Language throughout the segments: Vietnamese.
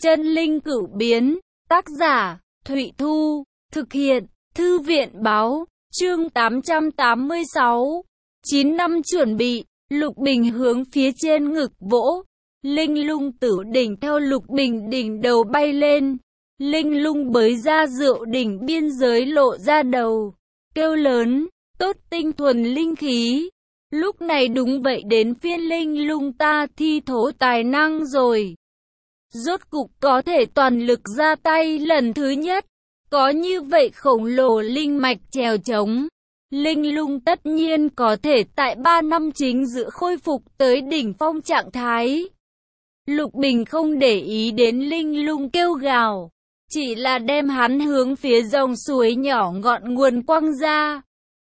Chân linh cửu biến, tác giả, Thụy Thu, thực hiện, Thư viện báo, chương 886. 9 năm chuẩn bị, Lục Bình hướng phía trên ngực vỗ. Linh lung tử đỉnh theo Lục Bình đỉnh đầu bay lên. Linh lung bới ra rượu đỉnh biên giới lộ ra đầu, kêu lớn, tốt tinh thuần linh khí. Lúc này đúng vậy đến phiên linh lung ta thi thố tài năng rồi. Rốt cục có thể toàn lực ra tay lần thứ nhất. Có như vậy khổng lồ linh mạch chèo chống, linh lung tất nhiên có thể tại 3 năm chính giữa khôi phục tới đỉnh phong trạng thái. Lục Bình không để ý đến linh lung kêu gào, chỉ là đem hắn hướng phía dòng suối nhỏ ngọn nguồn quăng ra.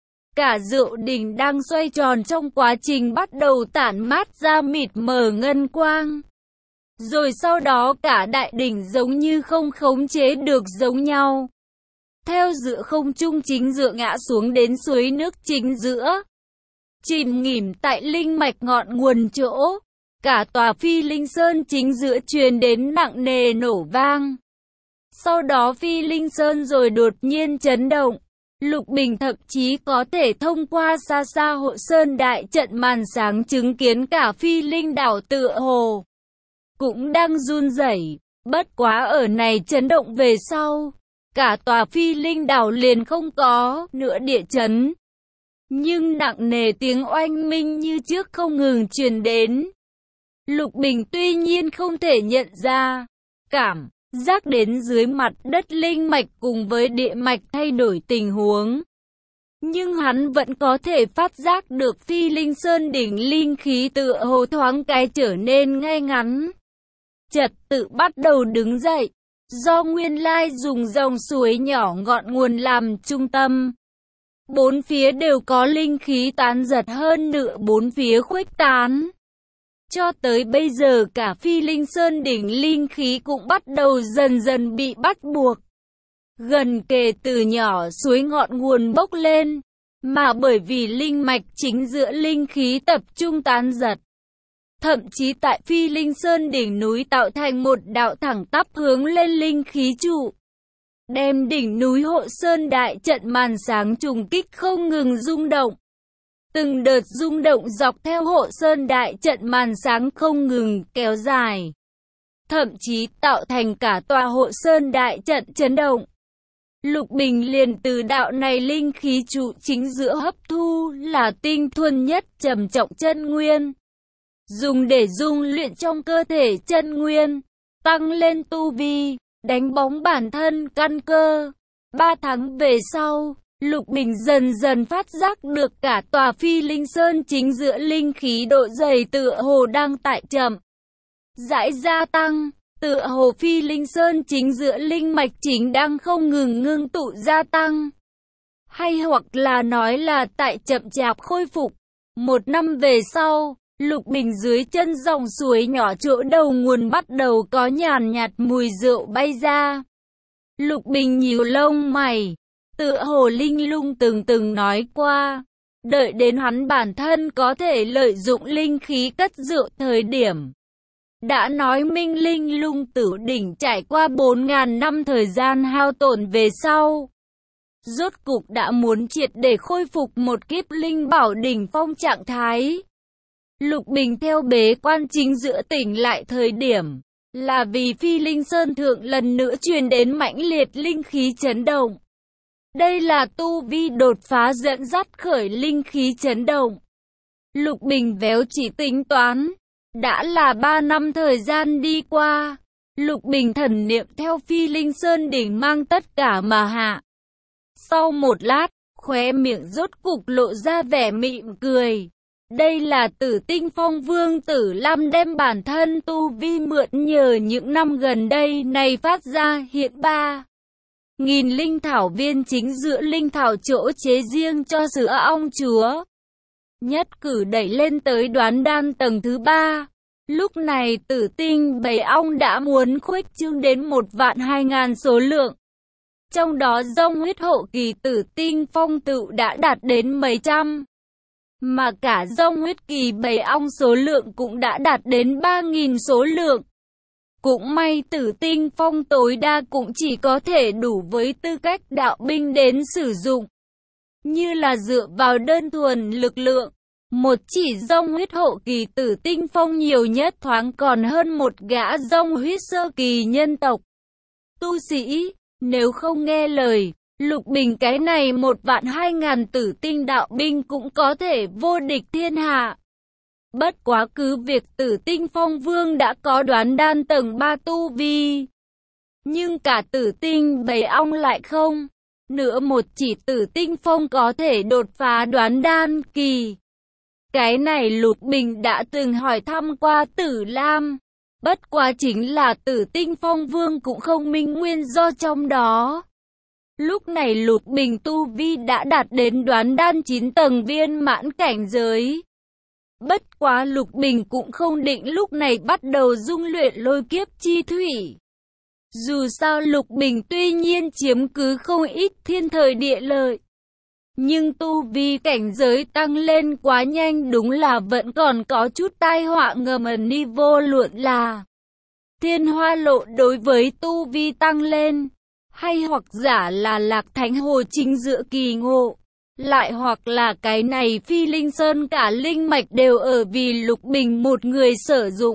Cả rượu đỉnh đang xoay tròn trong quá trình bắt đầu tản mát ra mịt mờ ngân quang. Rồi sau đó cả đại đỉnh giống như không khống chế được giống nhau. Theo giữa không trung chính giữa ngã xuống đến suối nước chính giữa. Chìm nghỉm tại linh mạch ngọn nguồn chỗ. Cả tòa Phi Linh Sơn chính giữa truyền đến nặng nề nổ vang. Sau đó Phi Linh Sơn rồi đột nhiên chấn động. Lục Bình thậm chí có thể thông qua xa xa hộ sơn đại trận màn sáng chứng kiến cả Phi Linh đảo tựa hồ cũng đang run rẩy. Bất quá ở này chấn động về sau, cả tòa Phi Linh đảo liền không có nữa địa chấn. Nhưng nặng nề tiếng oanh minh như trước không ngừng truyền đến. Lục Bình tuy nhiên không thể nhận ra, cảm giác đến dưới mặt đất linh mạch cùng với địa mạch thay đổi tình huống. Nhưng hắn vẫn có thể phát giác được Phi Linh Sơn đỉnh linh khí tựa hồ thoáng cái trở nên ngay ngắn. Trật tự bắt đầu đứng dậy, do nguyên lai dùng dòng suối nhỏ ngọn nguồn làm trung tâm. Bốn phía đều có linh khí tán giật hơn nữa bốn phía khuếch tán. Cho tới bây giờ cả Phi Linh Sơn đỉnh linh khí cũng bắt đầu dần dần bị bắt buộc. Gần kề từ nhỏ suối ngọn nguồn bốc lên, mà bởi vì linh mạch chính giữa linh khí tập trung tán giật. Thậm chí tại Phi Linh Sơn đỉnh núi tạo thành một đạo thẳng tắp hướng lên linh khí trụ. Đem đỉnh núi hộ sơn đại trận màn sáng trùng kích không ngừng rung động. Từng đợt rung động dọc theo hộ sơn đại trận màn sáng không ngừng kéo dài. Thậm chí tạo thành cả tòa hộ sơn đại trận chấn động. Lục Bình liền từ đạo này linh khí trụ chính giữa hấp thu là tinh thuần nhất trầm trọng chân nguyên. Dùng để dung luyện trong cơ thể chân nguyên, tăng lên tu vi, đánh bóng bản thân căn cơ. 3 tháng về sau, Lục Bình dần dần phát giác được cả tòa Phi Linh Sơn chính giữa linh khí độ dày tựa hồ đang tại chậm rãi gia tăng. Tựa hồ Phi Linh Sơn chính giữa linh mạch chính đang không ngừng ngưng tụ gia tăng. Hay hoặc là nói là tại chậm chạp khôi phục. 1 năm về sau, Lục Bình dưới chân dòng suối nhỏ chỗ đầu nguồn bắt đầu có nhàn nhạt mùi rượu bay ra. Lục Bình nhíu lông mày, tựa hồ linh lung từng nói qua, đợi đến hắn bản thân có thể lợi dụng linh khí cất rượu thời điểm. Đã nói minh linh lung tử đỉnh trải qua 4.000 năm thời gian hao tổn về sau. Rốt cục đã muốn triệt để khôi phục một kiếp linh bảo đỉnh phong trạng thái. Lục Bình theo bế quan chính giữa tỉnh lại thời điểm, là vì Phi Linh Sơn thượng lần nữa truyền đến mãnh liệt linh khí chấn động. Đây là tu vi đột phá dẫn dắt khởi linh khí chấn động. Lục Bình véo chỉ tính toán, đã là 3 năm thời gian đi qua. Lục Bình thần niệm theo Phi Linh Sơn đỉnh mang tất cả mà hạ. Sau một lát, khóe miệng rốt cục lộ ra vẻ mỉm cười. Đây là Tử Tinh Phong Vương Tử Lam đem bản thân tu vi mượn nhờ những năm gần đây này phát ra hiện 3.000 linh thảo viên chính giữa linh thảo chỗ chế riêng cho sữa ong chúa. Nhất cử đẩy lên tới đoán đan tầng thứ 3. Lúc này Tử Tinh bầy ong đã muốn khuếch trương đến 1.200.000 số lượng. Trong đó dòng huyết hộ kỳ Tử Tinh Phong tự đã đạt đến mấy trăm. Mà cả dòng huyết kỳ bầy ong số lượng cũng đã đạt đến 3.000 số lượng. Cũng may Tử Tinh Phong tối đa cũng chỉ có thể đủ với tư cách đạo binh đến sử dụng. Như là dựa vào đơn thuần lực lượng, một chỉ dông huyết hậu kỳ Tử Tinh Phong nhiều nhất thoáng còn hơn một gã dông huyết sơ kỳ nhân tộc. Tu sĩ, nếu không nghe lời, Lục Bình cái này 1.200.000 tử tinh đạo binh cũng có thể vô địch thiên hạ. Bất quá cứ việc Tử Tinh Phong Vương đã có đoán đan tầng 3 tu vi, nhưng cả Tử Tinh Bầy Ong lại không. Nữa một chỉ Tử Tinh Phong có thể đột phá đoán đan kỳ. Cái này Lục Bình đã từng hỏi thăm qua Tử Lam. Bất quá chính là Tử Tinh Phong Vương cũng không minh nguyên do trong đó. Lúc này Lục Bình tu vi đã đạt đến đoán đan 9 tầng viên mãn cảnh giới. Bất quá Lục Bình cũng không định lúc này bắt đầu dung luyện lôi kiếp chi thủy. Dù sao Lục Bình tuy nhiên chiếm cứ không ít thiên thời địa lợi, nhưng tu vi cảnh giới tăng lên quá nhanh, đúng là vẫn còn có chút tai họa ngầm ẩn ni, vô luận là Thiên Hoa Lộ đối với tu vi tăng lên, hay hoặc giả là Lạc Thánh Hồ chính giữa kỳ ngộ, lại hoặc là cái này Phi Linh Sơn cả linh mạch đều ở vì Lục Bình một người sử dụng.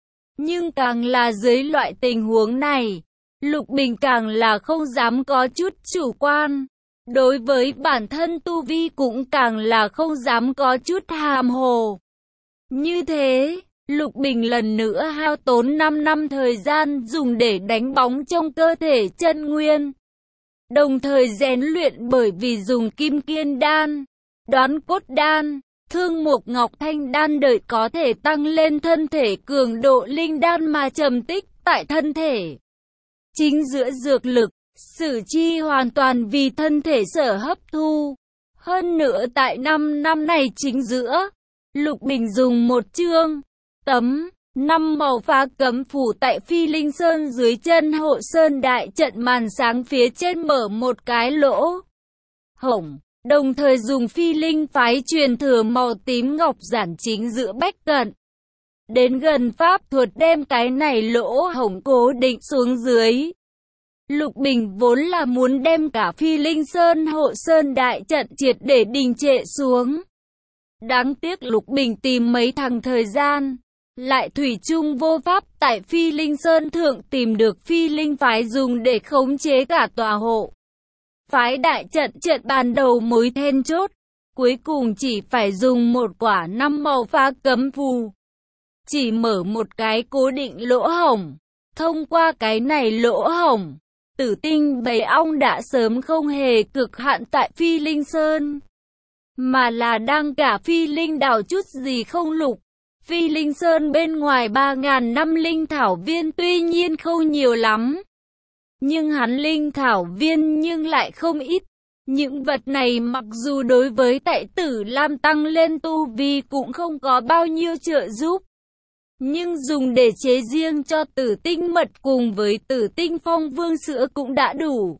Nhưng càng là dưới loại tình huống này, Lục Bình càng là không dám có chút chủ quan. Đối với bản thân tu vi cũng càng là không dám có chút hàm hồ. Như thế, Lục Bình lần nữa hao tốn 5 năm thời gian dùng để đánh bóng trong cơ thể chân nguyên. Đồng thời rèn luyện, bởi vì dùng Kim Kiên Đan, Đoán Cốt Đan, Thương Mục Ngọc Thanh Đan đợi có thể tăng lên thân thể cường độ linh đan mà trầm tích tại thân thể. Chính giữa dược lực, sử chi hoàn toàn vì thân thể sở hấp thu. Hơn nữa tại 5 năm này chính giữa, Lục Bình dùng một chương, tấm, 5 màu phá cấm phủ tại Phi Linh Sơn dưới chân Hộ Sơn đại trận màn sáng phía trên mở một cái lỗ hổng, đồng thời dùng Phi Linh phái truyền thừa màu tím ngọc giản chính giữa bách cận. Đến gần pháp thuật đem cái này lỗ hổng cố định xuống dưới. Lục Bình vốn là muốn đem cả Phi Linh Sơn Hộ Sơn đại trận triệt để đình trệ xuống. Đáng tiếc Lục Bình tìm mấy tháng thời gian, lại thủy chung vô pháp tại Phi Linh Sơn thượng tìm được Phi Linh phái dùng để khống chế cả tòa hộ phái đại trận. Trận ban đầu mối then chốt, cuối cùng chỉ phải dùng một quả 5 màu phá cấm phù, chỉ mở một cái cố định lỗ hổng. Thông qua cái này lỗ hổng, Tử Tinh Bầy Ong đã sớm không hề cực hạn tại Phi Linh Sơn, mà là đang cả Phi Linh đảo chút gì không lục. Phi Linh Sơn bên ngoài 3.000 năm linh thảo viên tuy nhiên không nhiều lắm, nhưng hắn linh thảo viên nhưng lại không ít. Những vật này mặc dù đối với tại Tử Lam tăng lên tu vi cũng không có bao nhiêu trợ giúp, nhưng dùng để chế riêng cho Tử Tinh mật cùng với Tử Tinh Phong Vương sữa cũng đã đủ.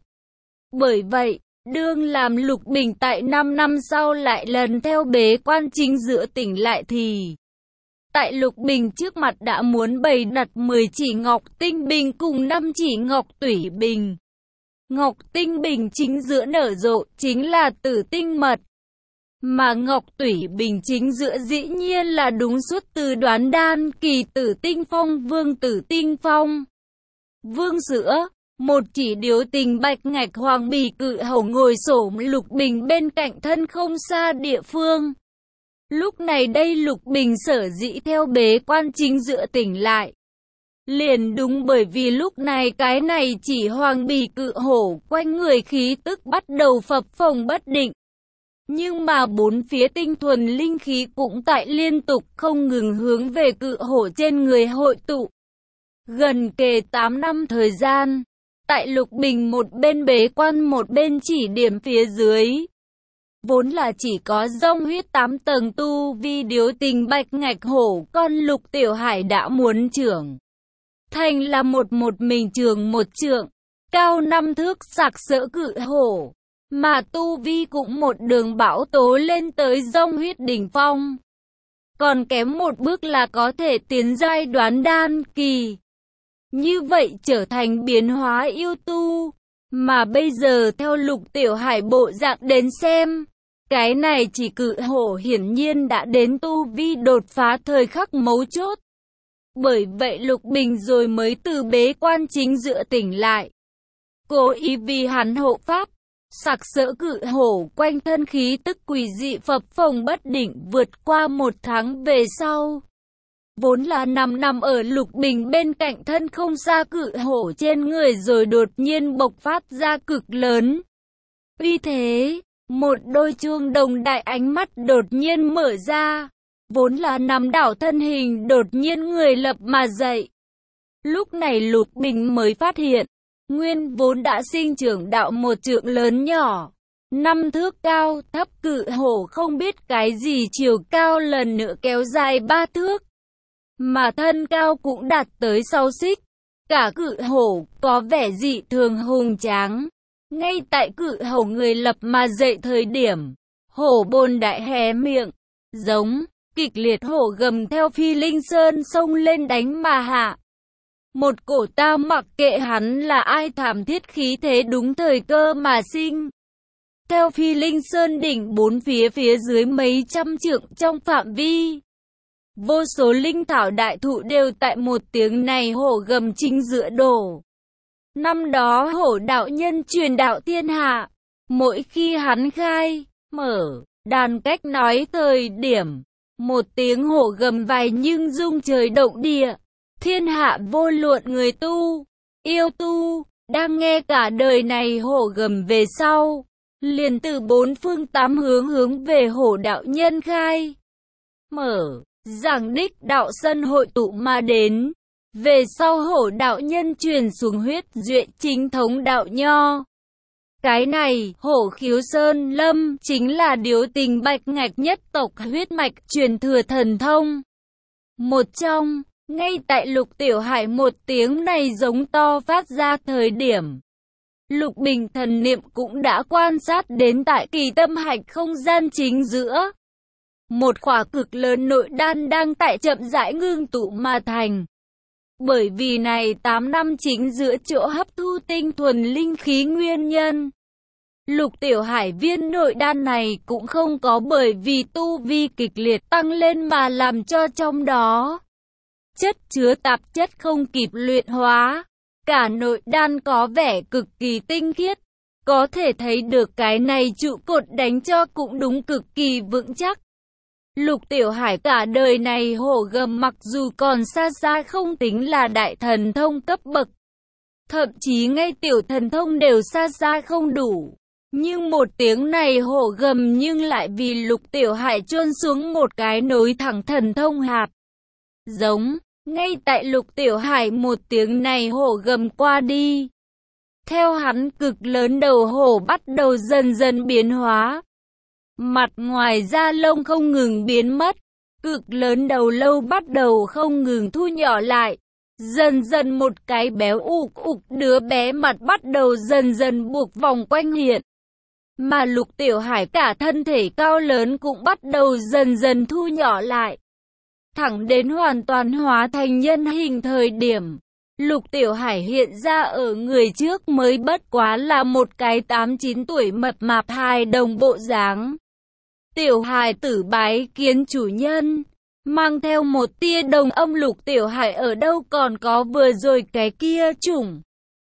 Bởi vậy, đương làm Lục Bình tại 5 năm sau lại lần theo bế quan chính giữa tỉnh lại thì tại Lục Bình trước mặt đã muốn bày đặt 10 chỉ Ngọc Tinh Bình cùng 5 chỉ Ngọc Tủy Bình. Ngọc Tinh Bình chính giữa nở rộ chính là Tử Tinh mật, mà Ngọc Tủy Bình chính giữa dĩ nhiên là đúng xuất từ đoán đan kỳ Tử Tinh Phong Vương Tử Tinh Phong Vương sữa. Một chỉ điếu tình bạch ngạch hoàng bì cự hầu ngồi xổm Lục Bình bên cạnh thân không xa địa phương. Lúc này đây Lục Bình sở dĩ theo bế quan chính giữa tỉnh lại, liền đúng bởi vì lúc này cái này chỉ hoàng bì cự hổ quanh người khí tức bắt đầu phập phồng bất định. Nhưng mà bốn phía tinh thuần linh khí cũng tại liên tục không ngừng hướng về cự hổ trên người hội tụ. Gần kề 8 năm thời gian, tại Lục Bình một bên bế quan một bên chỉ điểm phía dưới, vốn là chỉ có dông huyết 8 tầng tu vi điếu tình bạch ngạch hổ con Lục Tiểu Hải đã muốn trưởng thành là một mình trường một trượng, cao 5 thước sặc sỡ cự hổ, mà tu vi cũng một đường bão tố lên tới dông huyết đỉnh phong. Còn kém một bước là có thể tiến giai đoán đan kỳ. như vậy trở thành biến hóa yêu tu. Mà bây giờ theo Lục Tiểu Hải bộ dạng đến xem, cái này chỉ cự hổ hiển nhiên đã đến tu vi đột phá thời khắc mấu chốt. Bởi vậy Lục Bình rồi mới từ bế quan chính giữa tỉnh lại. Cố ý vì hắn hộ pháp, sặc sỡ cự hổ quanh thân khí tức quỷ dị phập phồng bất định vượt qua 1 tháng về sau. Vốn là nằm ở Lục Bình bên cạnh thân không xa cự hổ trên người rồi đột nhiên bộc phát ra cực lớn. Uy thế, một đôi chuông đồng đại ánh mắt đột nhiên mở ra. Vốn là nằm đảo thân hình đột nhiên người lập mà dậy. Lúc này Lục Bình mới phát hiện, nguyên vốn đã sinh trưởng đạo 1 trượng lớn nhỏ, 5 thước cao, thấp cự hổ không biết cái gì chiều cao lần nữa kéo dài 3 thước. Mà thân cao cũng đạt tới 6 xích. Cả cự hổ có vẻ dị thường hùng tráng. Ngay tại cự hổ người lập mà dậy thời điểm, hổ bồn đại hé miệng, giống, kịch liệt hổ gầm theo Phi Linh Sơn xông lên đánh mà hạ. Một cổ ta mặc kệ hắn là ai thảm thiết khí thế đúng thời cơ mà sinh. Theo Phi Linh Sơn đỉnh 4 phía dưới mấy trăm trượng trong phạm vi. Vô số linh thảo đại thụ đều tại một tiếng này hổ gầm chính giữa đổ. Năm đó hổ đạo nhân truyền đạo thiên hạ. Mỗi khi hắn khai, mở, đàn cách nói thời điểm. Một tiếng hổ gầm vài nhưng rung trời động địa. Thiên hạ vô luận người tu, yêu tu, đang nghe cả đời này hổ gầm về sau. Liền từ 4 phương 8 hướng về hổ đạo nhân khai. Mở. Giảng đích đạo sân hội tụ mà đến. Về sau hổ đạo nhân truyền xuống huyết duệ chính thống đạo nho. Cái này, hổ khiếu sơn lâm, chính là điếu tình bạch ngạch nhất tộc huyết mạch truyền thừa thần thông. Một trong, ngay tại Lục Tiểu Hải một tiếng này giống to phát ra thời điểm. Lục Bình thần niệm cũng đã quan sát đến tại kỳ tâm hạch không gian chính giữa. Một khỏa cực lớn nội đan đang tại chậm rãi ngưng tụ mà thành. Bởi vì này 8 năm chính giữa chỗ hấp thu tinh thuần linh khí nguyên nhân. Lục Tiểu Hải viên nội đan này cũng không có bởi vì tu vi kịch liệt tăng lên mà làm cho trong đó chất chứa tạp chất không kịp luyện hóa. Cả nội đan có vẻ cực kỳ tinh khiết. Có thể thấy được cái này trụ cột đánh cho cũng đúng cực kỳ vững chắc. Lục Tiểu Hải cả đời này hổ gầm mặc dù còn xa xa không tính là đại thần thông cấp bậc. Thậm chí ngay tiểu thần thông đều xa xa không đủ. Nhưng một tiếng này hổ gầm nhưng lại vì Lục Tiểu Hải chôn xuống một cái nối thẳng thần thông hạt. Giống, ngay tại Lục Tiểu Hải một tiếng này hổ gầm qua đi. Theo hắn cực lớn đầu hổ bắt đầu dần dần biến hóa. Mặt ngoài da lông không ngừng biến mất, cực lớn đầu lâu bắt đầu không ngừng thu nhỏ lại. Dần dần một cái béo ục đứa bé mặt bắt đầu dần dần buộc vòng quanh hiện. Mà Lục Tiểu Hải cả thân thể cao lớn cũng bắt đầu dần dần thu nhỏ lại. Thẳng đến hoàn toàn hóa thành nhân hình thời điểm. Lục Tiểu Hải hiện ra ở người trước mới bất quá là một cái 8-9 tuổi mập mạp hài đồng bộ dáng. Tiểu hài tử bái kiến chủ nhân, mang theo một tia đồng âm. Lục Tiểu Hải ở đâu còn có vừa rồi cái kia chủng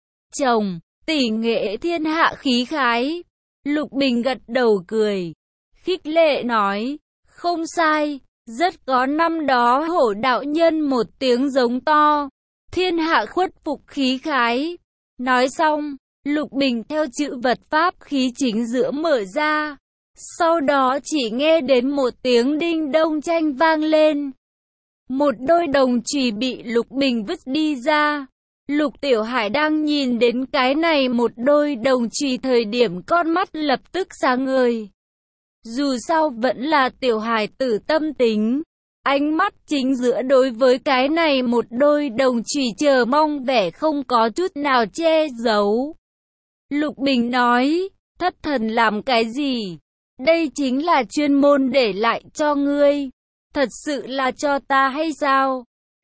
chồng, tỷ nghệ thiên hạ khí khái. Lục Bình gật đầu cười, khích lệ nói, không sai, rất có năm đó hổ đạo nhân một tiếng giống to, thiên hạ khuất phục khí khái. Nói xong, Lục Bình theo chữ vật pháp khí chính giữa mở ra. Sau đó chỉ nghe đến một tiếng đinh đông tranh vang lên. Một đôi đồng chùy bị Lục Bình vứt đi ra. Lục Tiểu Hải đang nhìn đến cái này một đôi đồng chùy thời điểm con mắt lập tức sáng ngời. Dù sao vẫn là Tiểu Hải tử tâm tính. Ánh mắt chính giữa đối với cái này một đôi đồng chùy chờ mong vẻ không có chút nào che giấu. Lục Bình nói, thất thần làm cái gì? Đây chính là chuyên môn để lại cho ngươi. Thật sự là cho ta hay sao?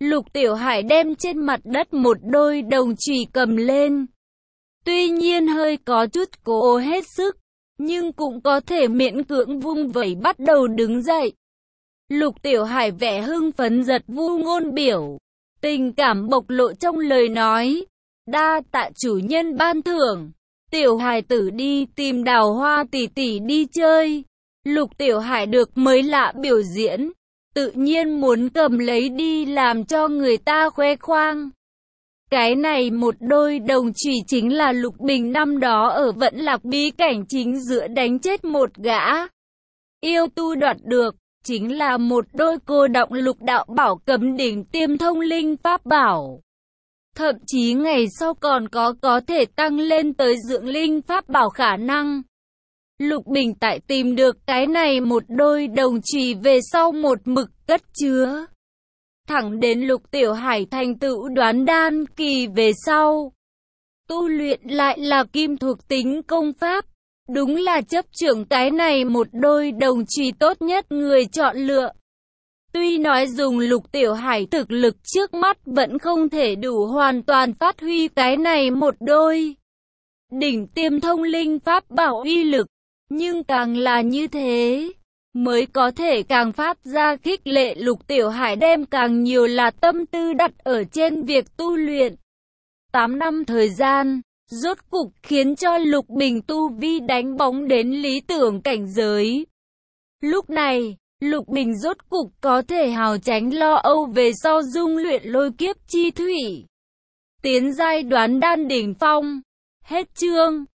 Lục Tiểu Hải đem trên mặt đất một đôi đồng chùy cầm lên. Tuy nhiên hơi có chút cố hết sức, nhưng cũng có thể miễn cưỡng vung vẩy bắt đầu đứng dậy. Lục Tiểu Hải vẻ hưng phấn giật vu ngôn biểu, tình cảm bộc lộ trong lời nói. Đa tạ chủ nhân ban thưởng. Tiểu Hải tử đi tìm Đào Hoa tỷ tỷ đi chơi. Lục Tiểu Hải được mới lạ biểu diễn, tự nhiên muốn cầm lấy đi làm cho người ta khoe khoang. Cái này một đôi đồng chùy chính là Lục Bình năm đó ở Vận Lạc bí cảnh chính giữa đánh chết một gã yêu tu đoạt được, chính là một đôi cô động lục đạo bảo cấm đỉnh tiêm thông linh pháp bảo. Thậm chí ngày sau còn có thể tăng lên tới dưỡng linh pháp bảo khả năng. Lục Bình tại tìm được cái này một đôi đồng chùy về sau một mực cất chứa. Thẳng đến Lục Tiểu Hải thành tựu đoán đan kỳ về sau. Tu luyện lại là kim thuộc tính công pháp. Đúng là chấp trưởng cái này một đôi đồng chùy tốt nhất người chọn lựa. Tuy nói dùng Lục Tiểu Hải thực lực trước mắt vẫn không thể đủ hoàn toàn phát huy cái này một đôi đỉnh tiêm thông linh pháp bảo uy lực, nhưng càng là như thế, mới có thể càng phát ra khích lệ Lục Tiểu Hải đem càng nhiều là tâm tư đặt ở trên việc tu luyện. 8 năm thời gian, rốt cục khiến cho Lục Bình tu vi đánh bóng đến lý tưởng cảnh giới. Lúc này, Lục Bình rốt cục có thể hào tránh lo âu về sau dung luyện lôi kiếp chi thủy. Tiến giai đoán đan đỉnh phong. Hết chương.